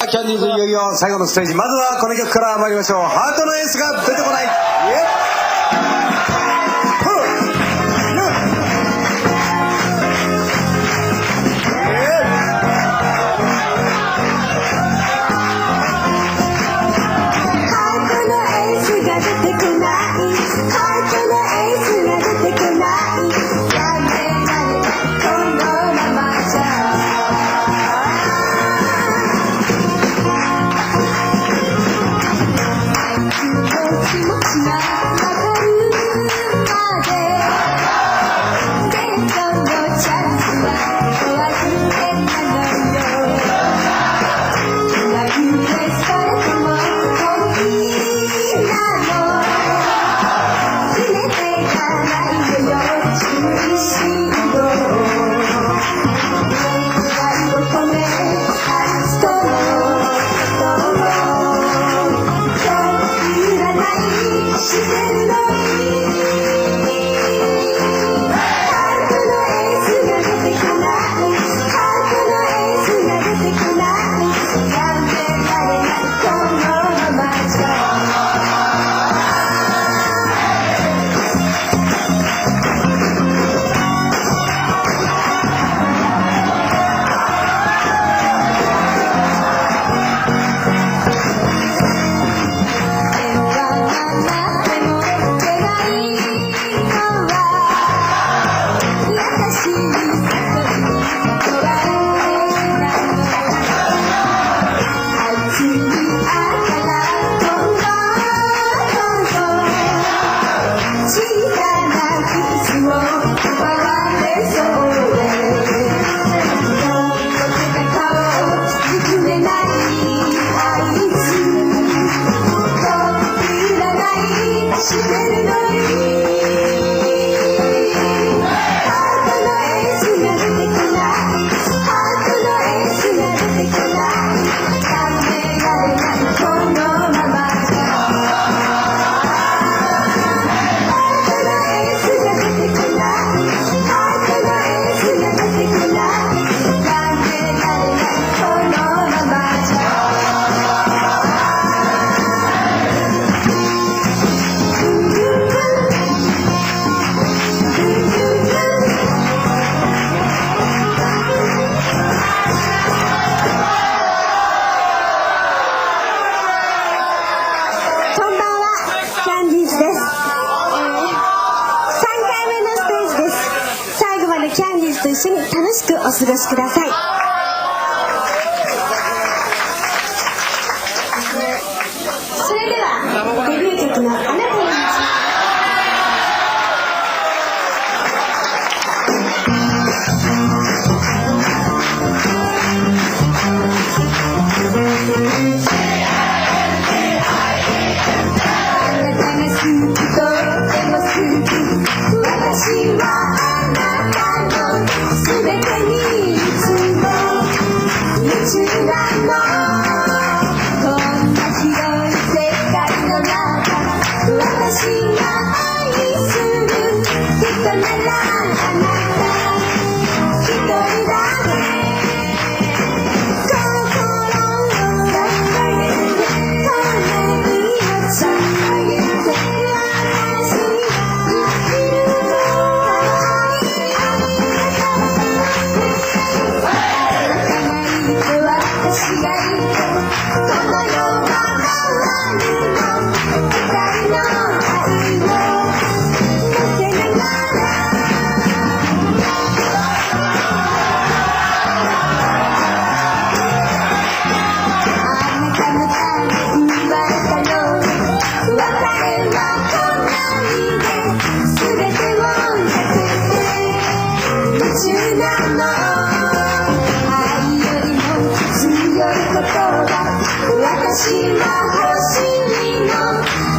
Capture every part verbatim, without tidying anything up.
キャンディーズいよいよ最後のステージ、まずはこの曲から参りましょう。ハートのエースが出てこない。 キャンディーズと一緒に楽しくお過ごしください。それではデビュー曲の「あなたの道」。私は欲しいの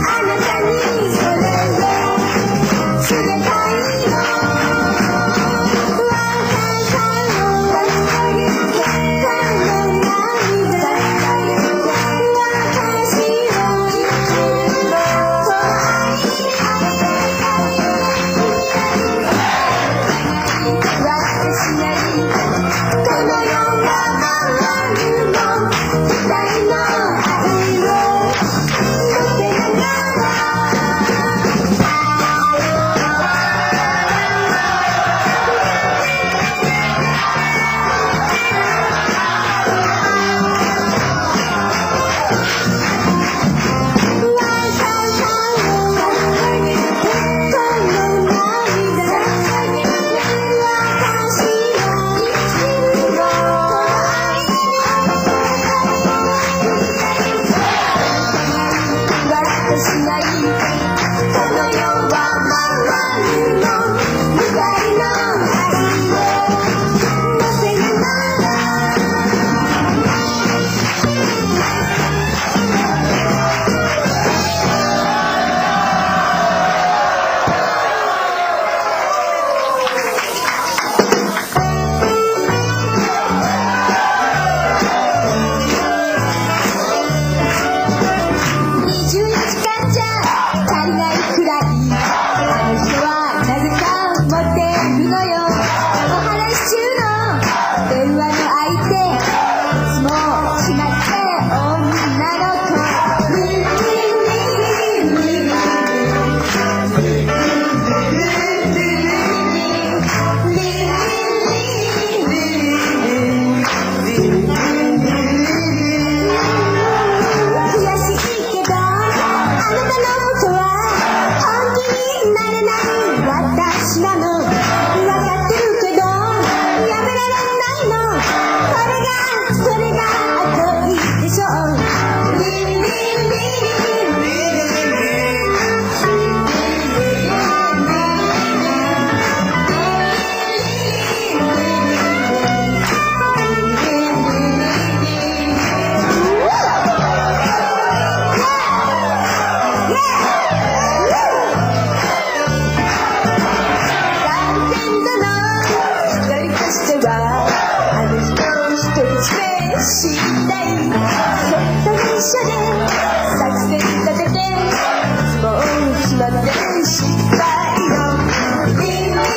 したいちょっと一緒で作戦立ててもう決まって失敗よリンリンリンリン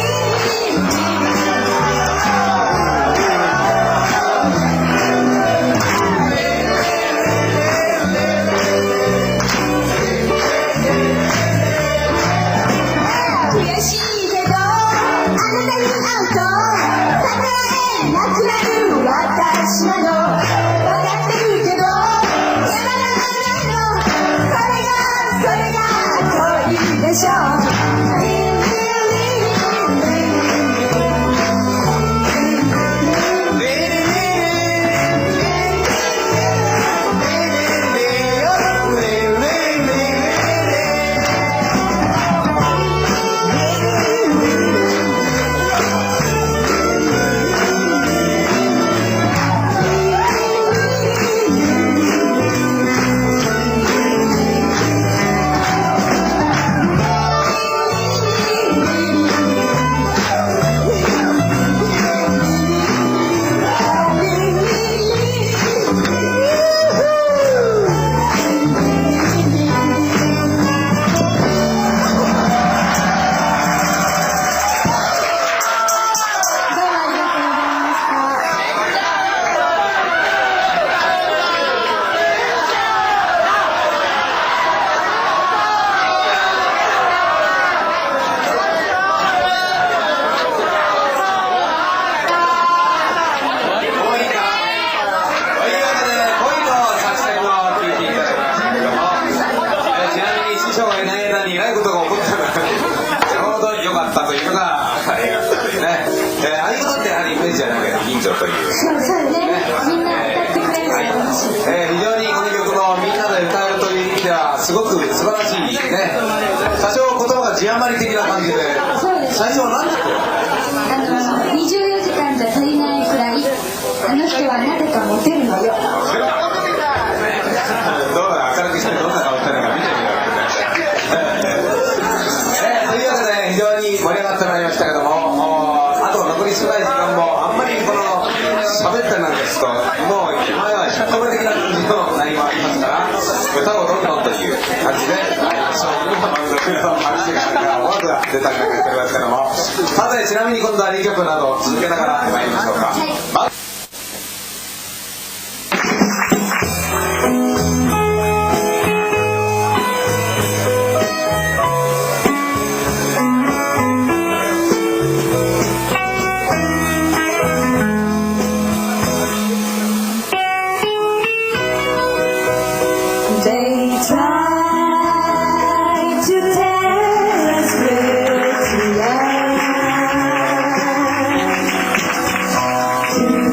悔しいけどあなたに会うと叶えなくなる私なの分かってるけどやまらないのそれがそれが恋でしょというそうですね、みんな歌ってくれるのが楽しい、 えー、非常にこの曲のみんなで歌えるという意味ではすごく素晴らしいね。多少言葉が字余り的な感じで、最初は何だっけ、 あのにじゅうよじかんじゃ足りないくらいあの人はなぜかモテるのよどうだ、明るくしてどんな顔してるのか見てみよう、えー、というわけで非常に盛り上がってまいりましたけども、あと残り少ない時間もあんまりこの喋ったりなんですともう前は引っ込め的な感じの内容もありますから歌をどんどんという感じで参りましょう。今満足の話が思わずが出たりなんかしておりますけども、さてちなみに今度はにきょくなど続けながら参りましょうか。はい。 They try to tell us we're too young to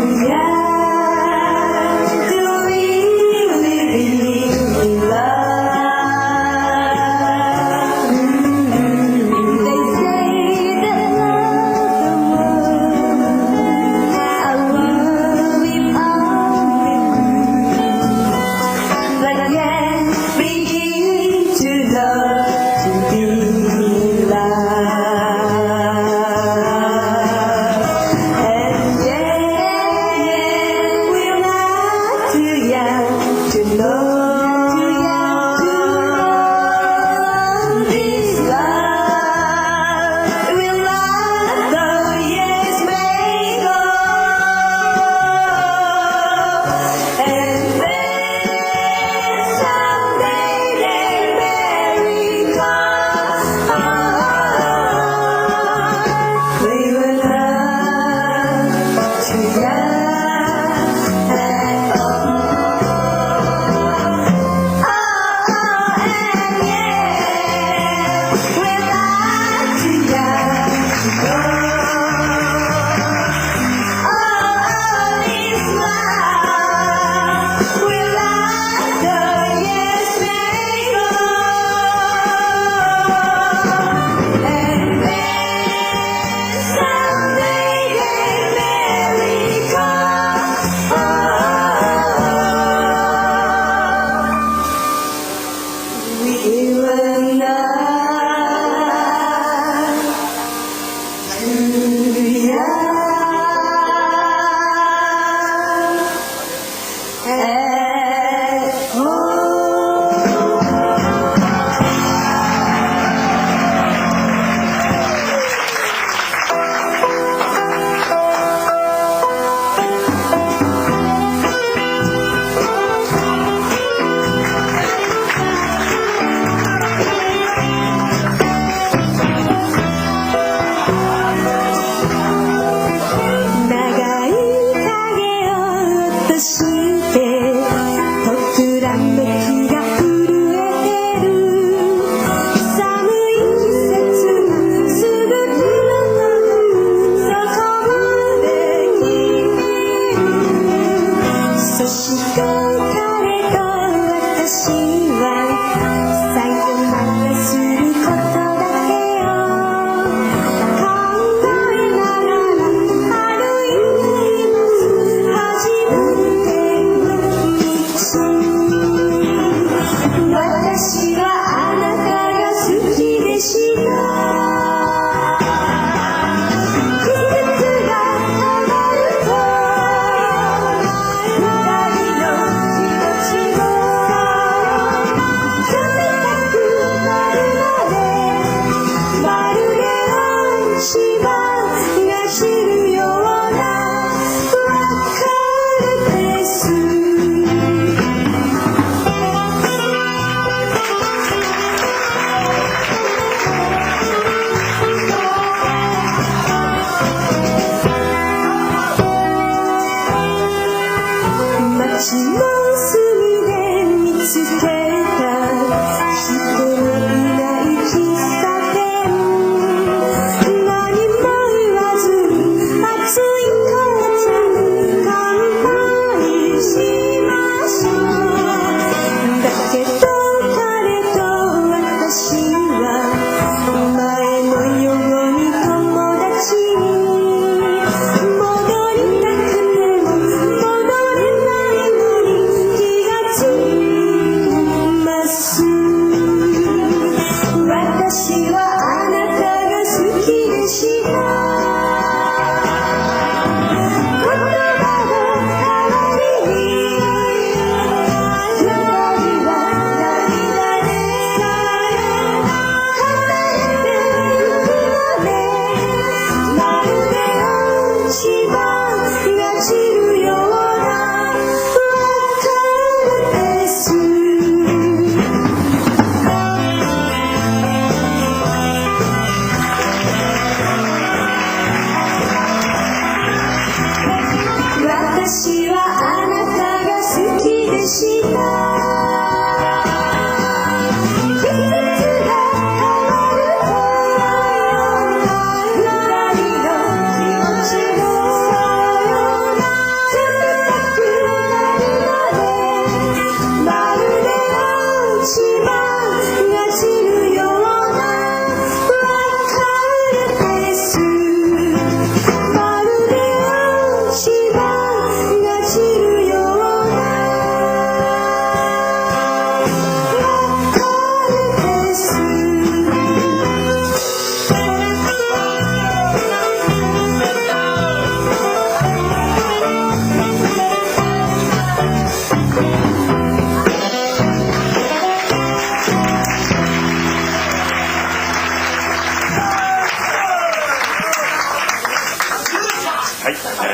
ちもすぐで見つけた人のいない喫茶店何も言わず熱い紅茶に乾杯しましょうだけど彼と私は前のように友達に戻りたくても戻れないのに気がつきます私はあなたが好きでした言葉の代わりに二人は涙でさえ離れてゆくのでまるで落ち葉が散るような別れです私はあなたが好きでした季節が変わる頃ような二人の気持ちもそうような冷たくなるのでまるで落ち葉が散るような別れですまるで落ち葉が散るような別れですはい、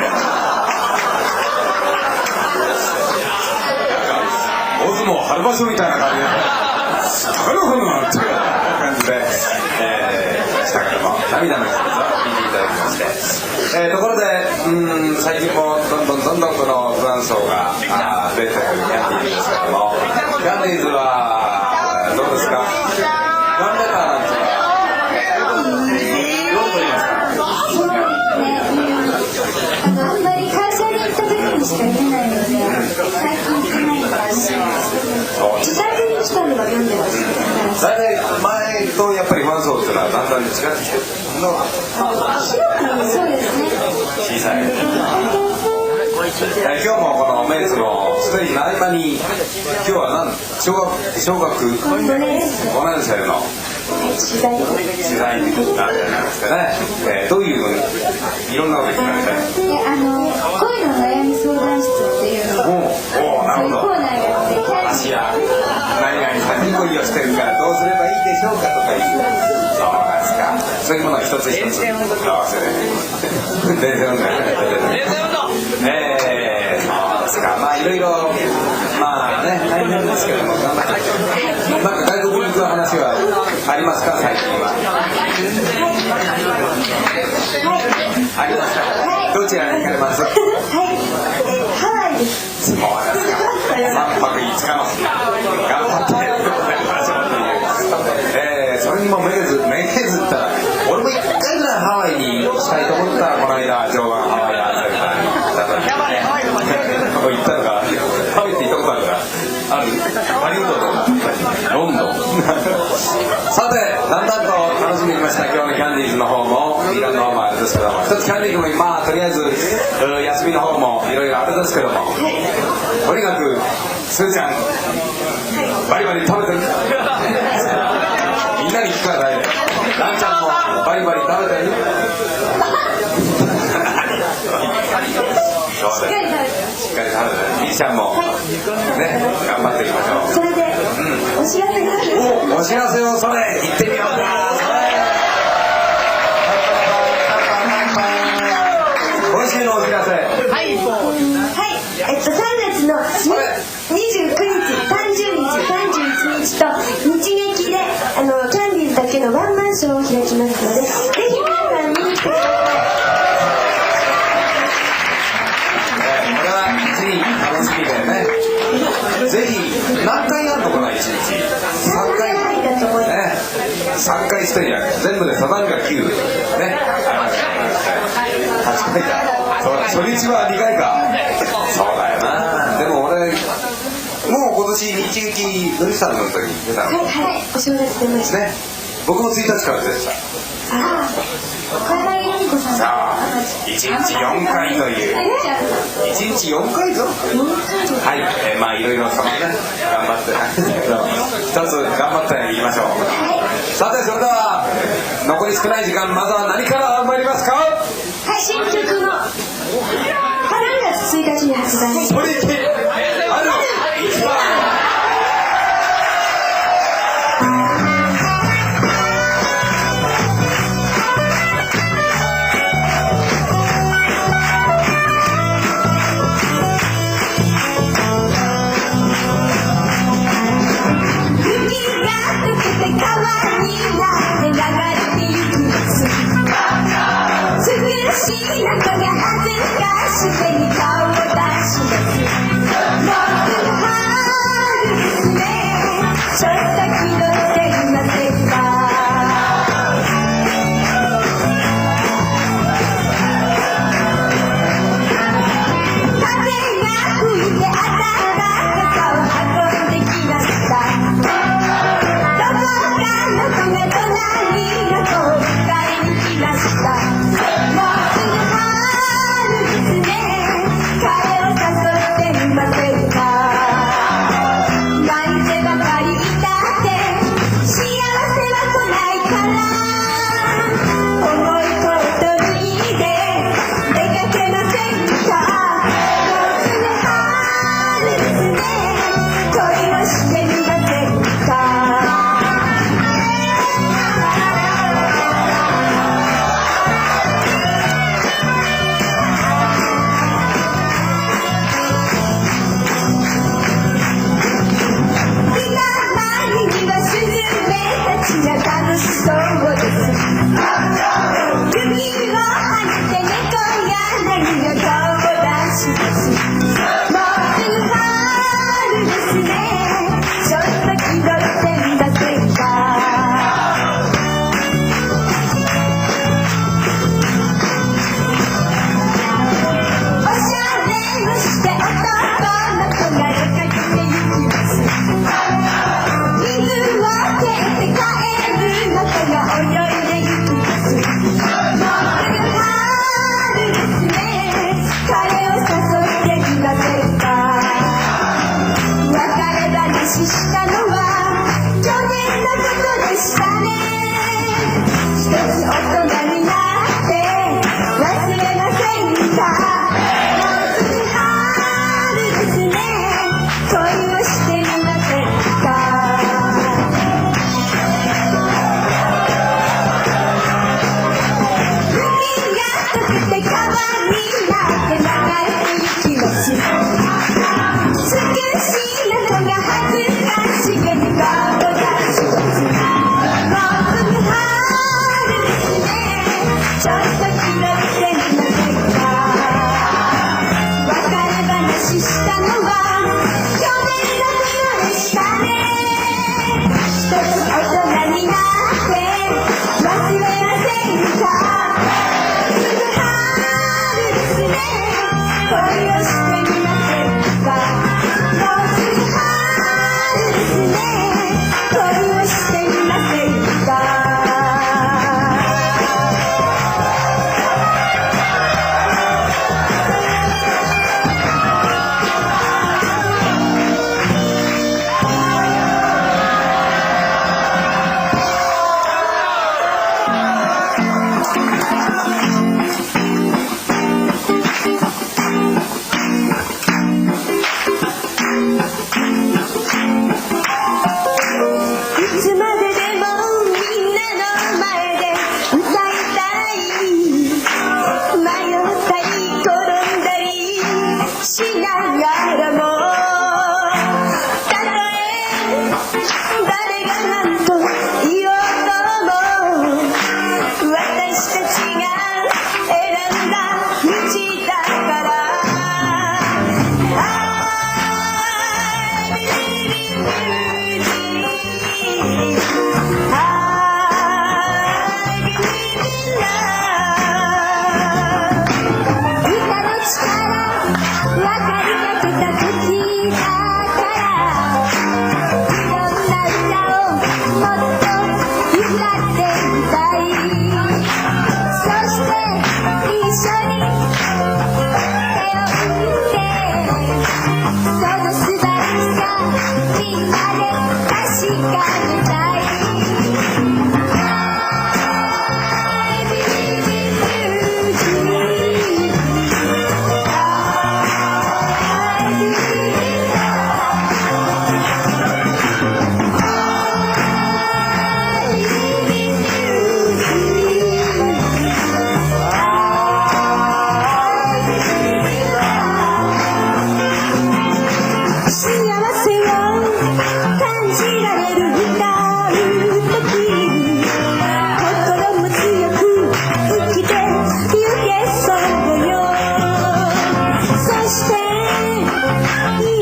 大相撲春場所みたいな感じで高野花っていう感じで、えー、したけども涙の一つを聞いていただきまして、えー、ところでうーん最近もどんどんどんどんこの不安層があー出てくるキャンディーズですけどもキャンディーズはどうですかワンレターなんですかどう取りますかあの、あんまり会社に行った時にしか読めないので、最近行ってないんで、あの、自宅に来たのが読んでます。 大体前とやっぱりファン層っていうのはだんだん違ってきてるのがそうですね。 小さい、え今日もこのメンズのステージの合間に今日は何小学小学ごねん生の取材取材なんですけどね、えー、どういういろんなこと聞かれてで、あの、恋の悩み相談室っていうのをおおなるほどコーナーがあってキャンディー私や何々さんに恋をしてるからどうすればいいでしょうかとか言うそうなんですかそういうものを一つ一つ合わせて伝説運動えー、そうですかまあいろいろまあね大変ですけども頑張ってなんか外国に行く話はありますか最近はありますか、はい、どちらに行かれますはい、 えー、ハワイですそうですかさんぱくいつかの頑張ってえー、それにもめげずめげずったら俺も一回ぐらいハワイに行きたいと思ったらこの間常磐ハワイアンセンターに行った時に行ったのがハワイって行ったことあるからあるハリウッドとかロンドンさてだんだんと楽しみにました今日のキャンディーズの方もいろんな方もあれですけども一つキャンディーズもまあとりあえず休みの方もいろいろあれですけどもとにかくすーちゃんバリバリ食べてるみんなに聞くからねランちゃんもバリバリ食べてるしっかり食べてしっかり食べてみーちゃんも、はい、ね頑張っていきましょうそれで、うん、お知らせがあるおお知らせをそれ行ってみようか今週のお知らせはい、 はいえっと、さんがつのにじゅうくにち、さんじゅうにち、さんじゅういちにちと日劇であのキャンディーズだけのワンマンショーを開きますのでぜひ皆さん見に来てください。 これは一に楽しみでね何回やるのかな、いちにち。さんかい。 だと思います。 ね、さんかいしてんやん。全部でサザンがきゅう。ね。はちかいか。そうだ、初日はにかいか。そうだよな。でも俺、もう今年日劇のりさんの時に出たの。 はいはい、お正月出ました。 ね。僕もついたちから出てた。 ああ、小山由美子さん。 さあ、いちにちよんかいという。いちにちよんかいぞ。はい、えー、まあいろいろそのね、頑張ってなんですけど、一つ頑張っていきましょう。さて、それでは残り少ない時間、まずは何から参りますか？ はい、新曲のはちがつついたちに発売。 それである一番。 川になって流れてゆく夏、美しい中が恥ずかしげに顔を出し出す。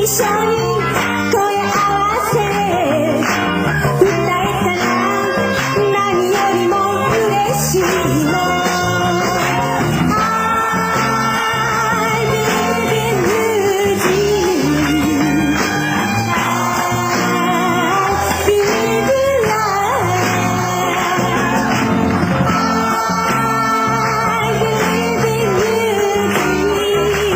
一緒に声合わせ歌えたら何よりも嬉しいの I believe in you I believe in love I believe in you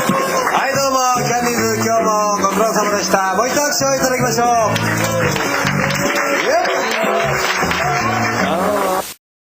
はい、どうも、キャンディーズ、今日もご苦労様でした。もう一度拍手をいただきましょう。